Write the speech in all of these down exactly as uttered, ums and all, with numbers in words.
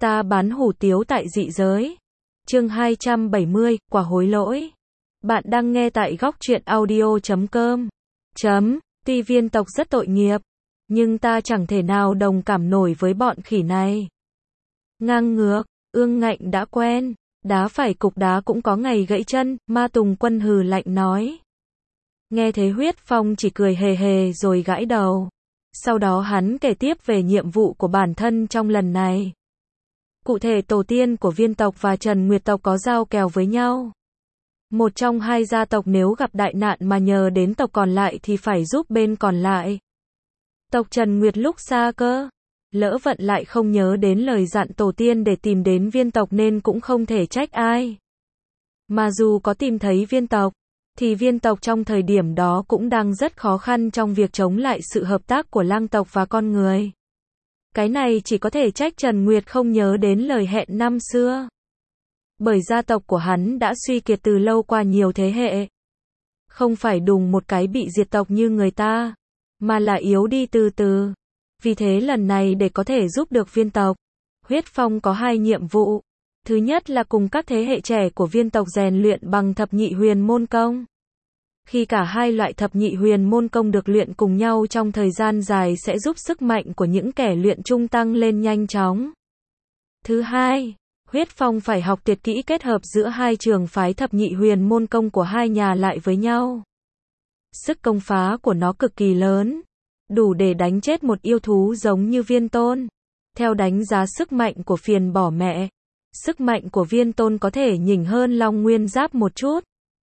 Ta bán hủ tiếu tại dị giới. Chương hai trăm bảy mươi, quả hối lỗi. Bạn đang nghe tại góc truyện audio chấm com. Chấm, tuy viên tộc rất tội nghiệp, nhưng ta chẳng thể nào đồng cảm nổi với bọn khỉ này. Ngang ngược, ương ngạnh đã quen, đá phải cục đá cũng có ngày gãy chân, Ma Tùng Quân hừ lạnh nói. Nghe thế Huyết Phong chỉ cười hề hề rồi gãi đầu. Sau đó hắn kể tiếp về nhiệm vụ của bản thân trong lần này. Cụ thể tổ tiên của viên tộc và Trần Nguyệt tộc có giao kèo với nhau. Một trong hai gia tộc nếu gặp đại nạn mà nhờ đến tộc còn lại thì phải giúp bên còn lại. Tộc Trần Nguyệt lúc xa cơ, lỡ vận lại không nhớ đến lời dặn tổ tiên để tìm đến viên tộc nên cũng không thể trách ai. Mà dù có tìm thấy viên tộc, thì viên tộc trong thời điểm đó cũng đang rất khó khăn trong việc chống lại sự hợp tác của lang tộc và con người. Cái này chỉ có thể trách Trần Nguyệt không nhớ đến lời hẹn năm xưa. Bởi gia tộc của hắn đã suy kiệt từ lâu qua nhiều thế hệ. Không phải đùng một cái bị diệt tộc như người ta, mà là yếu đi từ từ. Vì thế lần này để có thể giúp được viên tộc, Huyết Phong có hai nhiệm vụ. Thứ nhất là cùng các thế hệ trẻ của viên tộc rèn luyện bằng thập nhị huyền môn công. Khi cả hai loại thập nhị huyền môn công được luyện cùng nhau trong thời gian dài sẽ giúp sức mạnh của những kẻ luyện chung tăng lên nhanh chóng. Thứ hai, Huyết Phong phải học tuyệt kỹ kết hợp giữa hai trường phái thập nhị huyền môn công của hai nhà lại với nhau. Sức công phá của nó cực kỳ lớn, đủ để đánh chết một yêu thú giống như Viên Tôn. Theo đánh giá sức mạnh của Phiền Bỏ Mẹ, sức mạnh của Viên Tôn có thể nhỉnh hơn Long Nguyên Giáp một chút.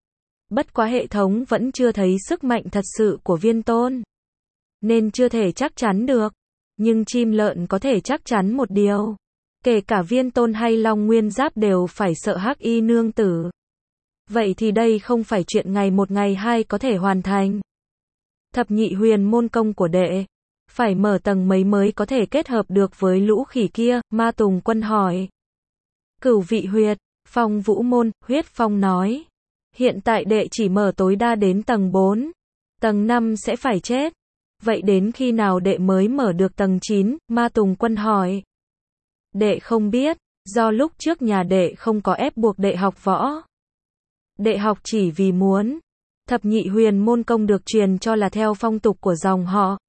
Bất quá hệ thống vẫn chưa thấy sức mạnh thật sự của Viên Tôn, nên chưa thể chắc chắn được. Nhưng chim lợn có thể chắc chắn một điều, kể cả Viên Tôn hay Long Nguyên Giáp đều phải sợ Hắc Y nương tử. Vậy thì đây không phải chuyện ngày một ngày hai có thể hoàn thành. Thập nhị huyền môn công của đệ, phải mở tầng mấy mới có thể kết hợp được với lũ khỉ kia, Ma Tùng Quân hỏi. Cửu vị huyệt, Phong Vũ môn, Huyết Phong nói. Hiện tại đệ chỉ mở tối đa đến tầng bốn, tầng năm sẽ phải chết. Vậy đến khi nào đệ mới mở được tầng chín, Ma Tùng Quân hỏi. Đệ không biết, do lúc trước nhà đệ không có ép buộc đệ học võ. Đệ học chỉ vì muốn. Thập nhị huyền môn công được truyền cho là theo phong tục của dòng họ.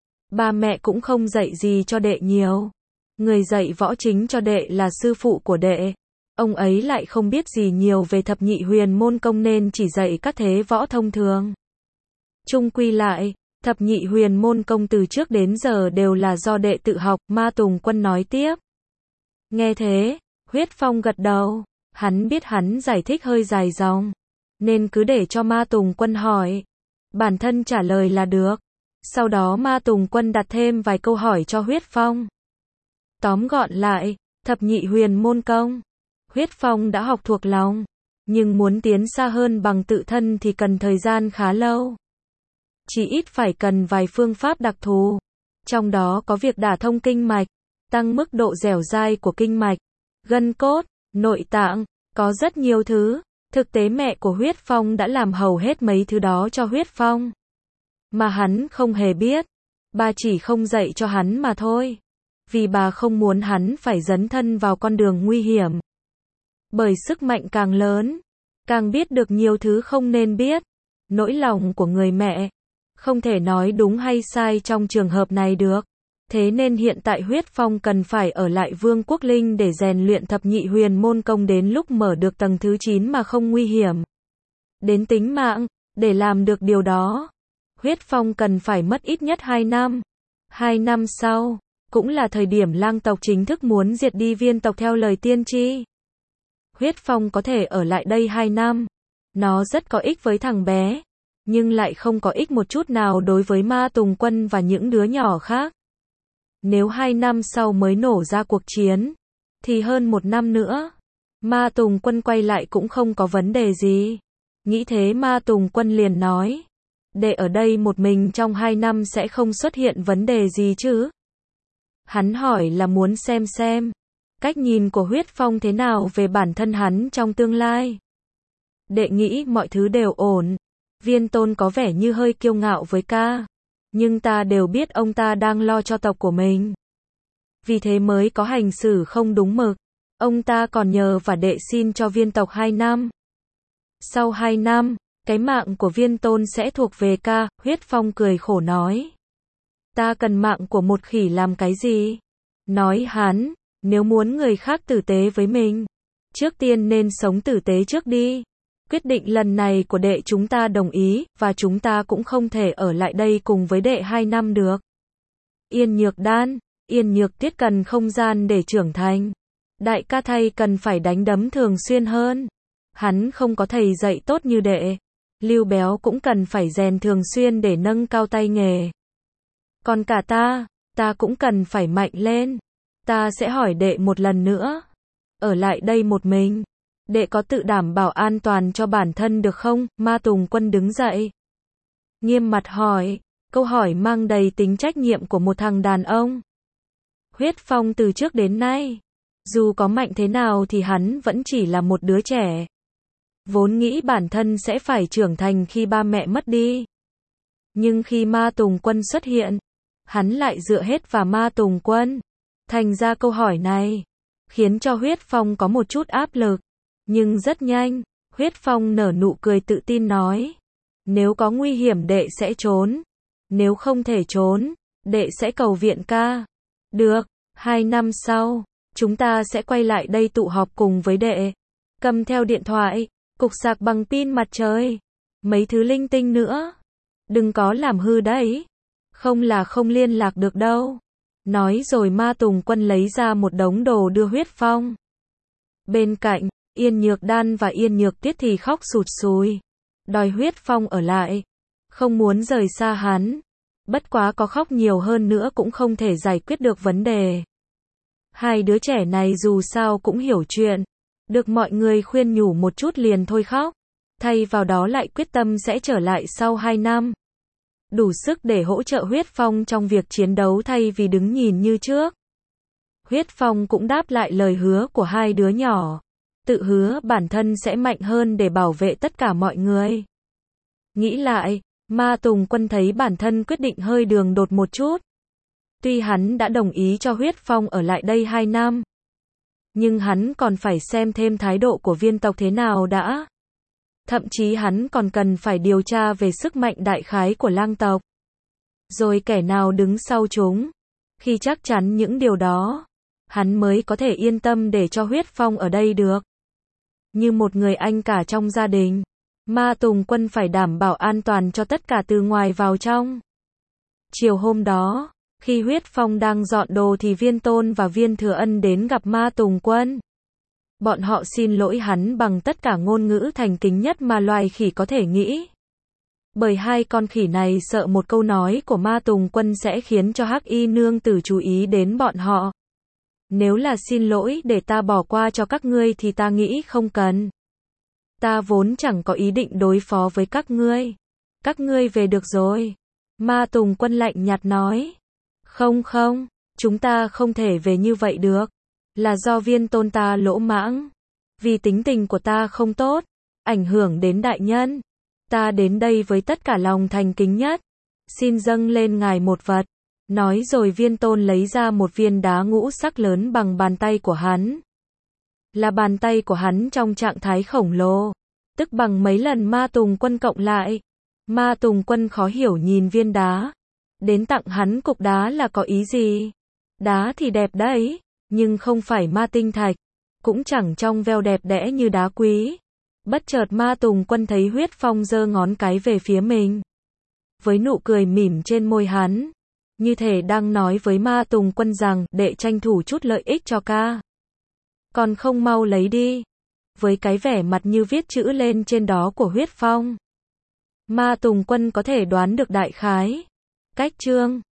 Ba mẹ cũng không dạy gì cho đệ nhiều. Người dạy võ chính cho đệ là sư phụ của đệ. Ông ấy lại không biết gì nhiều về thập nhị huyền môn công nên chỉ dạy các thế võ thông thường. Chung quy lại, thập nhị huyền môn công từ trước đến giờ đều là do đệ tự học, Ma Tùng Quân nói tiếp. Nghe thế, Huyết Phong gật đầu, hắn biết hắn giải thích hơi dài dòng, nên cứ để cho Ma Tùng Quân hỏi. Bản thân trả lời là được. Sau đó Ma Tùng Quân đặt thêm vài câu hỏi cho Huyết Phong. Tóm gọn lại, thập nhị huyền môn công, Huyết Phong đã học thuộc lòng, nhưng muốn tiến xa hơn bằng tự thân thì cần thời gian khá lâu. Chỉ ít phải cần vài phương pháp đặc thù, trong đó có việc đả thông kinh mạch, tăng mức độ dẻo dai của kinh mạch, gân cốt, nội tạng, có rất nhiều thứ. Thực tế mẹ của Huyết Phong đã làm hầu hết mấy thứ đó cho Huyết Phong. Mà hắn không hề biết, bà chỉ không dạy cho hắn mà thôi. Vì bà không muốn hắn phải dấn thân vào con đường nguy hiểm. Bởi sức mạnh càng lớn, càng biết được nhiều thứ không nên biết. Nỗi lòng của người mẹ, không thể nói đúng hay sai trong trường hợp này được. Thế nên hiện tại Huyết Phong cần phải ở lại Vương Quốc Linh để rèn luyện thập nhị huyền môn công đến lúc mở được tầng thứ chín mà không nguy hiểm đến tính mạng. Để làm được điều đó, Huyết Phong cần phải mất ít nhất hai năm. Hai năm sau, cũng là thời điểm lang tộc chính thức muốn diệt đi viên tộc theo lời tiên tri. Huyết Phong có thể ở lại đây hai năm. Nó rất có ích với thằng bé, nhưng lại không có ích một chút nào đối với Ma Tùng Quân và những đứa nhỏ khác. Nếu hai năm sau mới nổ ra cuộc chiến, thì hơn một năm nữa, Ma Tùng Quân quay lại cũng không có vấn đề gì. Nghĩ thế Ma Tùng Quân liền nói. Để ở đây một mình trong hai năm sẽ không xuất hiện vấn đề gì chứ? Hắn hỏi là muốn xem xem cách nhìn của Huyết Phong thế nào về bản thân hắn trong tương lai. Đệ nghĩ mọi thứ đều ổn. Viên Tôn có vẻ như hơi kiêu ngạo với ca, nhưng ta đều biết ông ta đang lo cho tộc của mình. vì thế mới có hành xử không đúng mực. Ông ta còn nhờ và đệ xin cho viên tộc hai năm. Sau hai năm, cái mạng của viên tôn sẽ thuộc về ca, Huyết Phong cười khổ nói. Ta cần mạng của một khỉ làm cái gì? Nói hắn, nếu muốn người khác tử tế với mình, trước tiên nên sống tử tế trước đi. Quyết định lần này của đệ chúng ta đồng ý, và chúng ta cũng không thể ở lại đây cùng với đệ hai năm được. Yên Nhược Đan, Yên Nhược Tiết cần không gian để trưởng thành. Đại ca thầy cần phải đánh đấm thường xuyên hơn. Hắn không có thầy dạy tốt như đệ. Lưu Béo cũng cần phải rèn thường xuyên để nâng cao tay nghề. Còn cả ta, ta cũng cần phải mạnh lên. Ta sẽ hỏi đệ một lần nữa. Ở lại đây một mình, đệ có tự đảm bảo an toàn cho bản thân được không? Ma Tùng Quân đứng dậy, nghiêm mặt hỏi, câu hỏi mang đầy tính trách nhiệm của một thằng đàn ông. Huyết Phong từ trước đến nay, dù có mạnh thế nào thì hắn vẫn chỉ là một đứa trẻ. Vốn nghĩ bản thân sẽ phải trưởng thành khi ba mẹ mất đi. Nhưng khi Ma Tùng Quân xuất hiện, hắn lại dựa hết vào Ma Tùng Quân. Thành ra câu hỏi này khiến cho Huyết Phong có một chút áp lực. Nhưng rất nhanh, Huyết Phong nở nụ cười tự tin nói. Nếu có nguy hiểm đệ sẽ trốn. Nếu không thể trốn, đệ sẽ cầu viện ca. Được, hai năm sau, chúng ta sẽ quay lại đây tụ họp cùng với đệ. Cầm theo điện thoại, cục sạc bằng pin mặt trời, mấy thứ linh tinh nữa. Đừng có làm hư đấy. Không là không liên lạc được đâu. Nói rồi Ma Tùng Quân lấy ra một đống đồ đưa Huyết Phong. Bên cạnh, Yên Nhược Đan và Yên Nhược Tiết thì khóc sụt sùi. Đòi Huyết Phong ở lại. Không muốn rời xa hắn. Bất quá có khóc nhiều hơn nữa cũng không thể giải quyết được vấn đề. Hai đứa trẻ này dù sao cũng hiểu chuyện. Được mọi người khuyên nhủ một chút liền thôi khóc. Thay vào đó lại quyết tâm sẽ trở lại sau hai năm. Đủ sức để hỗ trợ Huyết Phong trong việc chiến đấu thay vì đứng nhìn như trước. Huyết Phong cũng đáp lại lời hứa của hai đứa nhỏ. Tự hứa bản thân sẽ mạnh hơn để bảo vệ tất cả mọi người. Nghĩ lại, Ma Tùng Quân thấy bản thân quyết định hơi đường đột một chút. Tuy hắn đã đồng ý cho Huyết Phong ở lại đây hai năm. Nhưng hắn còn phải xem thêm thái độ của viên tộc thế nào đã. Thậm chí hắn còn cần phải điều tra về sức mạnh đại khái của lang tộc. Rồi kẻ nào đứng sau chúng. Khi chắc chắn những điều đó, hắn mới có thể yên tâm để cho Huyết Phong ở đây được. Như một người anh cả trong gia đình, Ma Tùng Quân phải đảm bảo an toàn cho tất cả từ ngoài vào trong. Chiều hôm đó, khi Huyết Phong đang dọn đồ thì Viên Tôn và Viên Thừa Ân đến gặp Ma Tùng Quân. Bọn họ xin lỗi hắn bằng tất cả ngôn ngữ thành kính nhất mà loài khỉ có thể nghĩ. Bởi hai con khỉ này sợ một câu nói của Ma Tùng Quân sẽ khiến cho Hắc Y nương tử chú ý đến bọn họ. Nếu là xin lỗi để ta bỏ qua cho các ngươi thì ta nghĩ không cần. Ta vốn chẳng có ý định đối phó với các ngươi. Các ngươi về được rồi. Ma Tùng Quân lạnh nhạt nói. Không không, chúng ta không thể về như vậy được. Là do Viên Tôn ta lỗ mãng. Vì tính tình của ta không tốt, ảnh hưởng đến đại nhân. Ta đến đây với tất cả lòng thành kính nhất. Xin dâng lên ngài một vật. Nói rồi Viên Tôn lấy ra một viên đá ngũ sắc lớn bằng bàn tay của hắn. Là bàn tay của hắn trong trạng thái khổng lồ. Tức bằng mấy lần Ma Tùng Quân cộng lại. Ma Tùng Quân khó hiểu nhìn viên đá. Đến tặng hắn cục đá là có ý gì? Đá thì đẹp đấy, nhưng không phải ma tinh thạch. Cũng chẳng trong veo đẹp đẽ như đá quý. Bất chợt Ma Tùng Quân thấy Huyết Phong giơ ngón cái về phía mình. Với nụ cười mỉm trên môi hắn. Như thể đang nói với Ma Tùng Quân rằng, đệ tranh thủ chút lợi ích cho ca. Còn không mau lấy đi. Với cái vẻ mặt như viết chữ lên trên đó của Huyết Phong. Ma Tùng Quân có thể đoán được đại khái. Cách chương